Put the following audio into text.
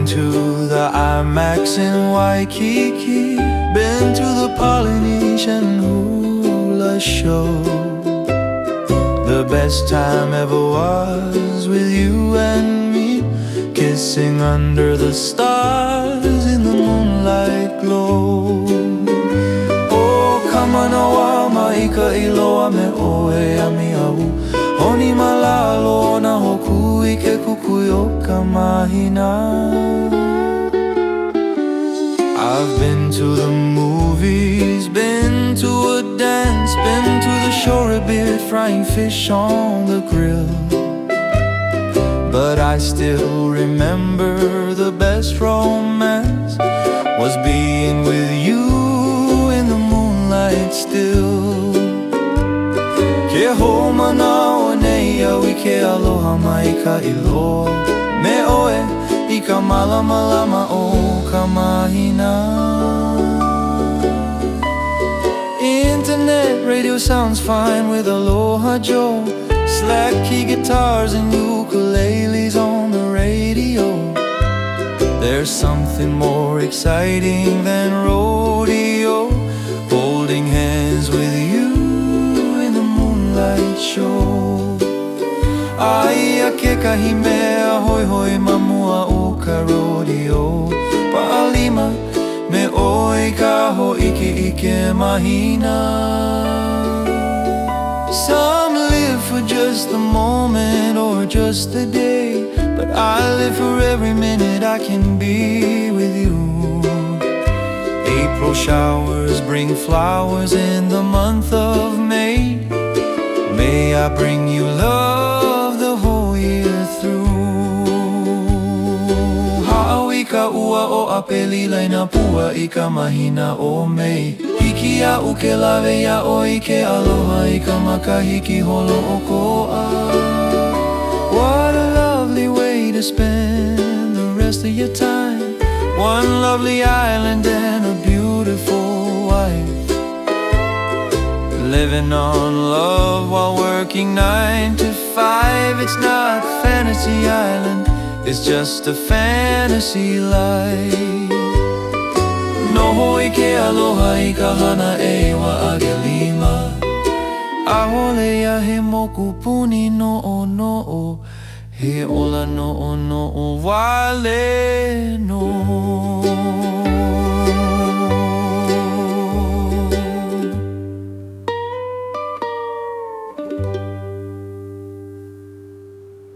been to the IMAX in Waikiki, been to the Polynesian hula show. The best time ever was with you and me, kissing under the stars in the moonlight glow. Oh, kamanawa maika iloa me oe ami au, oni malalo na hoku i ke kukuyo ka mahina. I've been to the movies, been to a dance, been to the shore a bit, frying fish on the grill. But I still remember the best romance was being with you in the moonlight still. Ke ho manawa nei au I ke aloha mai ka ilo, me oe I ka malamalama o ka mahina. Internet radio sounds fine with Aloha Joe, slack key guitars and ukuleles on the radio. There's something more exciting than rodeo, holding hands with you in the moonlight show. Ai a ke kahi mea hoi hoi mamua o ka rodeo, pa'alima me oi ka ho ike ike mahina. Some live for just the moment or just the day, but I live for every minute I can be with you. April showers bring flowers in the month of May. May I bring you love the whole year through. Ha'awi ka ua o apelilai na pua I ka mahina o May. Hiki a uke lawe ya o I ke aloha I ka makahiki holo o ko'a. What a lovely way to spend the rest of your time. One lovely island and a beautiful wife, living on love while working 9 to 5. It's not fantasy island, it's just a fantasy life. Noho I ke aloha I ka hana e wa agelima, ahole ya he moku puni no o no o, he ola no o no o wale no.